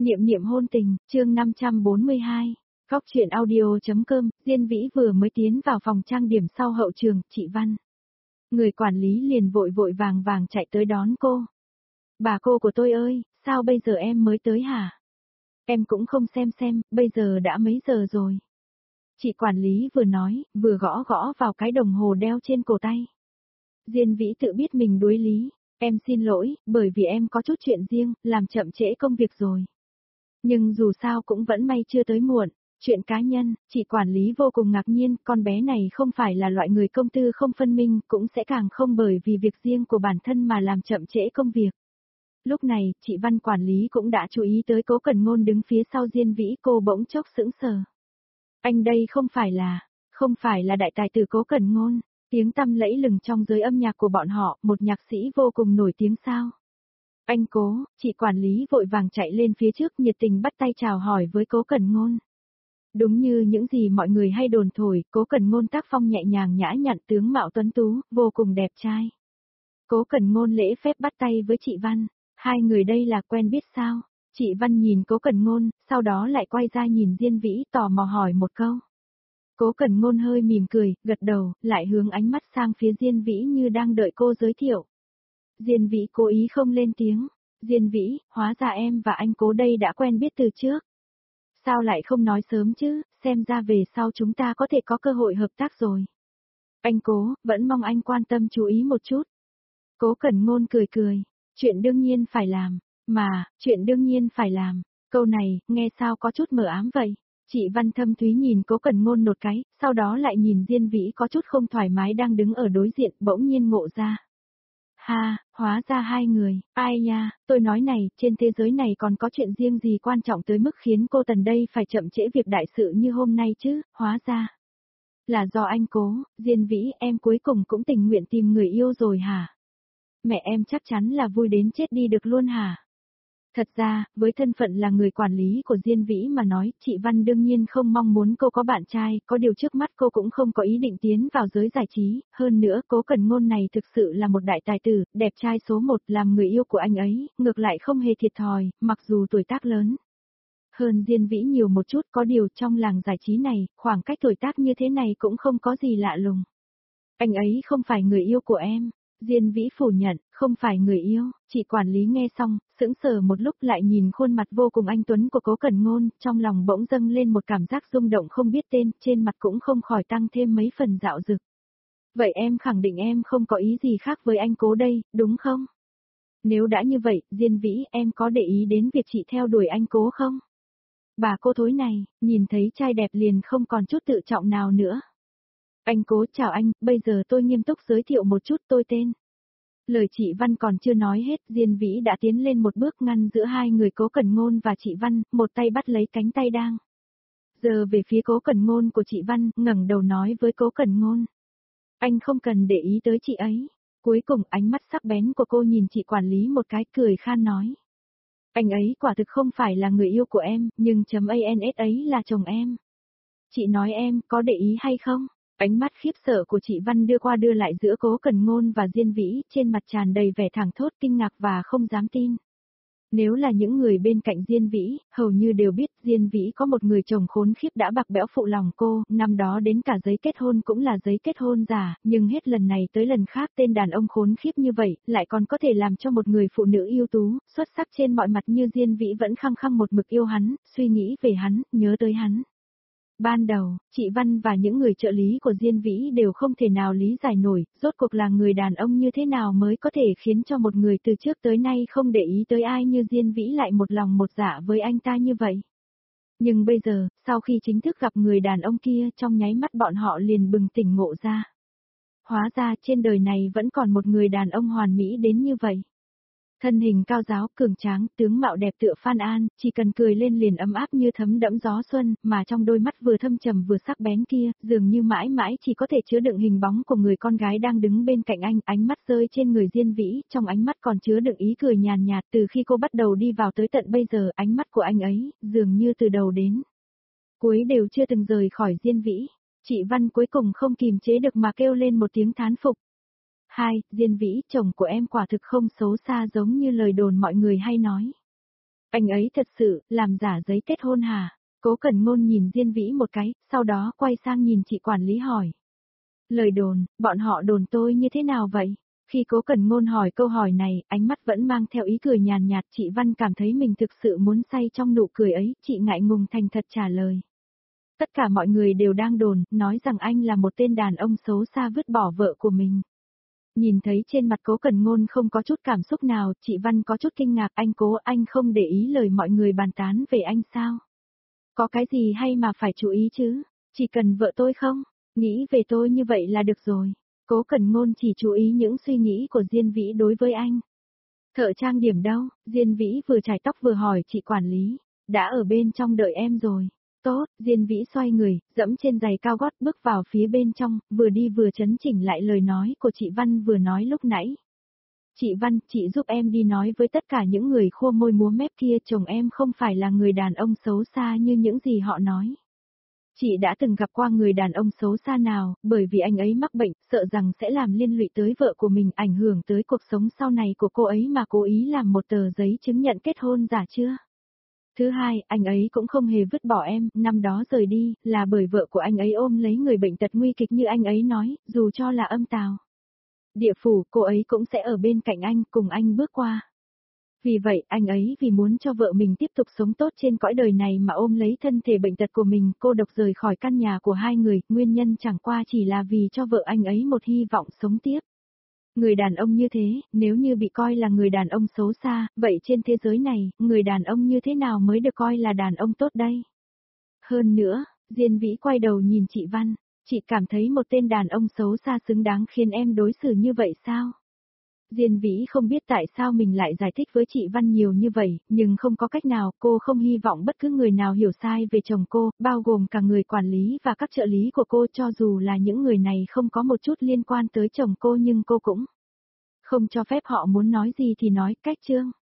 Niệm niệm hôn tình, chương 542. Góc truyện audio.com, Diên Vĩ vừa mới tiến vào phòng trang điểm sau hậu trường, chị Văn. Người quản lý liền vội vội vàng vàng chạy tới đón cô. Bà cô của tôi ơi, sao bây giờ em mới tới hả? Em cũng không xem, bây giờ đã mấy giờ rồi? Chị quản lý vừa nói, vừa gõ gõ vào cái đồng hồ đeo trên cổ tay. Diên Vĩ tự biết mình đuối lý, em xin lỗi, bởi vì em có chút chuyện riêng, làm chậm trễ công việc rồi. Nhưng dù sao cũng vẫn may chưa tới muộn, chuyện cá nhân, chị quản lý vô cùng ngạc nhiên, con bé này không phải là loại người công tư không phân minh, cũng sẽ càng không bởi vì việc riêng của bản thân mà làm chậm trễ công việc. Lúc này, chị Văn quản lý cũng đã chú ý tới Cố Cẩn Ngôn đứng phía sau Diên Vĩ, cô bỗng chốc sững sờ. Anh đây không phải là đại tài tử Cố Cẩn Ngôn, tiếng tăm lẫy lừng trong giới âm nhạc của bọn họ, một nhạc sĩ vô cùng nổi tiếng sao. Anh Cố, chị quản lý vội vàng chạy lên phía trước nhiệt tình bắt tay chào hỏi với Cố Cẩn Ngôn. Đúng như những gì mọi người hay đồn thổi, Cố Cẩn Ngôn tác phong nhẹ nhàng nhã nhặn, tướng mạo tuấn tú, vô cùng đẹp trai. Cố Cẩn Ngôn lễ phép bắt tay với chị Văn, hai người đây là quen biết sao? Chị Văn nhìn Cố Cẩn Ngôn, sau đó lại quay ra nhìn Diên Vĩ tò mò hỏi một câu. Cố Cẩn Ngôn hơi mỉm cười, gật đầu, lại hướng ánh mắt sang phía Diên Vĩ như đang đợi cô giới thiệu. Diên Vĩ cố ý không lên tiếng. Diên Vĩ, hóa ra em và anh Cố đây đã quen biết từ trước. Sao lại không nói sớm chứ, xem ra về sau chúng ta có thể có cơ hội hợp tác rồi. Anh Cố, vẫn mong anh quan tâm chú ý một chút. Cố Cẩn Ngôn cười cười, chuyện đương nhiên phải làm, chuyện đương nhiên phải làm. Câu này, nghe sao có chút mờ ám vậy. Chị Văn thâm thúy nhìn Cố Cẩn Ngôn một cái, sau đó lại nhìn Diên Vĩ có chút không thoải mái đang đứng ở đối diện, bỗng nhiên ngộ ra. Ha, hóa ra hai người, ai nha, tôi nói này, trên thế giới này còn có chuyện riêng gì quan trọng tới mức khiến cô Tần đây phải chậm trễ việc đại sự như hôm nay chứ, hóa ra. Là do anh Cố, Diên Vĩ, em cuối cùng cũng tình nguyện tìm người yêu rồi hả? Mẹ em chắc chắn là vui đến chết đi được luôn hả? Thật ra, với thân phận là người quản lý của Diên Vĩ mà nói, chị Văn đương nhiên không mong muốn cô có bạn trai, có điều trước mắt cô cũng không có ý định tiến vào giới giải trí, hơn nữa Cố Cẩn Ngôn này thực sự là một đại tài tử, đẹp trai số một, làm người yêu của anh ấy, ngược lại không hề thiệt thòi, mặc dù tuổi tác lớn. Hơn Diên Vĩ nhiều một chút, có điều trong làng giải trí này, khoảng cách tuổi tác như thế này cũng không có gì lạ lùng. Anh ấy không phải người yêu của em. Diên Vĩ phủ nhận, không phải người yêu. Chị quản lý nghe xong, sững sờ một lúc lại nhìn khuôn mặt vô cùng anh tuấn của Cố Cẩn Ngôn, trong lòng bỗng dâng lên một cảm giác rung động không biết tên, trên mặt cũng không khỏi tăng thêm mấy phần dạo dực. Vậy em khẳng định em không có ý gì khác với anh Cố đây, đúng không? Nếu đã như vậy, Diên Vĩ, em có để ý đến việc chị theo đuổi anh Cố không? Bà cô thối này, nhìn thấy trai đẹp liền không còn chút tự trọng nào nữa. Anh Cố, chào anh, bây giờ tôi nghiêm túc giới thiệu một chút, tôi tên. Lời chị Văn còn chưa nói hết, Diên Vĩ đã tiến lên một bước ngăn giữa hai người Cố Cẩn Ngôn và chị Văn, một tay bắt lấy cánh tay đang. Giờ về phía Cố Cẩn Ngôn của chị Văn, ngẩng đầu nói với Cố Cẩn Ngôn. Anh không cần để ý tới chị ấy. Cuối cùng ánh mắt sắc bén của cô nhìn chị quản lý một cái, cười khan nói. Anh ấy quả thực không phải là người yêu của em, nhưng .ans ấy là chồng em. Chị nói em, có để ý hay không? Ánh mắt khiếp sợ của chị Văn đưa qua đưa lại giữa Cố Cẩn Ngôn và Diên Vĩ, trên mặt tràn đầy vẻ thảng thốt kinh ngạc và không dám tin. Nếu là những người bên cạnh Diên Vĩ, hầu như đều biết Diên Vĩ có một người chồng khốn khiếp đã bạc bẽo phụ lòng cô, năm đó đến cả giấy kết hôn cũng là giấy kết hôn giả, nhưng hết lần này tới lần khác tên đàn ông khốn khiếp như vậy, lại còn có thể làm cho một người phụ nữ ưu tú, xuất sắc trên mọi mặt như Diên Vĩ vẫn khăng khăng một mực yêu hắn, suy nghĩ về hắn, nhớ tới hắn. Ban đầu, chị Văn và những người trợ lý của Diên Vĩ đều không thể nào lý giải nổi, rốt cuộc là người đàn ông như thế nào mới có thể khiến cho một người từ trước tới nay không để ý tới ai như Diên Vĩ lại một lòng một dạ với anh ta như vậy. Nhưng bây giờ, sau khi chính thức gặp người đàn ông kia, trong nháy mắt bọn họ liền bừng tỉnh ngộ ra. Hóa ra trên đời này vẫn còn một người đàn ông hoàn mỹ đến như vậy. Thân hình cao giáo, cường tráng, tướng mạo đẹp tựa Phan An, chỉ cần cười lên liền ấm áp như thấm đẫm gió xuân, mà trong đôi mắt vừa thâm trầm vừa sắc bén kia, dường như mãi mãi chỉ có thể chứa đựng hình bóng của người con gái đang đứng bên cạnh anh, ánh mắt rơi trên người Diên Vĩ, trong ánh mắt còn chứa đựng ý cười nhàn nhạt, từ khi cô bắt đầu đi vào tới tận bây giờ, ánh mắt của anh ấy, dường như từ đầu đến cuối đều chưa từng rời khỏi Diên Vĩ. Chị Văn cuối cùng không kìm chế được mà kêu lên một tiếng thán phục. Hai, Diên Vĩ, chồng của em quả thực không xấu xa giống như lời đồn mọi người hay nói. Anh ấy thật sự, làm giả giấy kết hôn hả? Cố Cẩn Ngôn nhìn Diên Vĩ một cái, sau đó quay sang nhìn chị quản lý hỏi. Lời đồn, bọn họ đồn tôi như thế nào vậy? Khi Cố Cẩn Ngôn hỏi câu hỏi này, ánh mắt vẫn mang theo ý cười nhàn nhạt, chị Văn cảm thấy mình thực sự muốn say trong nụ cười ấy, chị ngại ngùng thành thật trả lời. Tất cả mọi người đều đang đồn, nói rằng anh là một tên đàn ông xấu xa vứt bỏ vợ của mình. Nhìn thấy trên mặt Cố Cẩn Ngôn không có chút cảm xúc nào, chị Văn có chút kinh ngạc, anh không để ý lời mọi người bàn tán về anh sao? Có cái gì hay mà phải chú ý chứ? Chỉ cần vợ tôi không? Nghĩ về tôi như vậy là được rồi. Cố Cẩn Ngôn chỉ chú ý những suy nghĩ của Diên Vĩ đối với anh. Thợ trang điểm đâu? Diên Vĩ vừa chải tóc vừa hỏi chị quản lý. Đã ở bên trong đợi em rồi. Tốt, Diên Vĩ xoay người, dẫm trên giày cao gót bước vào phía bên trong, vừa đi vừa chấn chỉnh lại lời nói của chị Văn vừa nói lúc nãy. Chị Văn, chị giúp em đi nói với tất cả những người khua môi múa mép kia, chồng em không phải là người đàn ông xấu xa như những gì họ nói. Chị đã từng gặp qua người đàn ông xấu xa nào, bởi vì anh ấy mắc bệnh, sợ rằng sẽ làm liên lụy tới vợ của mình, ảnh hưởng tới cuộc sống sau này của cô ấy mà cố ý làm một tờ giấy chứng nhận kết hôn giả chưa? Thứ hai, anh ấy cũng không hề vứt bỏ em, năm đó rời đi, là bởi vợ của anh ấy ôm lấy người bệnh tật nguy kịch như anh ấy nói, dù cho là âm tào. Địa phủ, cô ấy cũng sẽ ở bên cạnh anh, cùng anh bước qua. Vì vậy, anh ấy vì muốn cho vợ mình tiếp tục sống tốt trên cõi đời này mà ôm lấy thân thể bệnh tật của mình, cô độc rời khỏi căn nhà của hai người, nguyên nhân chẳng qua chỉ là vì cho vợ anh ấy một hy vọng sống tiếp. Người đàn ông như thế, nếu như bị coi là người đàn ông xấu xa, vậy trên thế giới này, người đàn ông như thế nào mới được coi là đàn ông tốt đây? Hơn nữa, Diên Vĩ quay đầu nhìn chị Văn, chị cảm thấy một tên đàn ông xấu xa xứng đáng khiến em đối xử như vậy sao? Diên Vĩ không biết tại sao mình lại giải thích với chị Văn nhiều như vậy, nhưng không có cách nào, cô không hy vọng bất cứ người nào hiểu sai về chồng cô, bao gồm cả người quản lý và các trợ lý của cô, cho dù là những người này không có một chút liên quan tới chồng cô nhưng cô cũng không cho phép họ muốn nói gì thì nói, cách chương.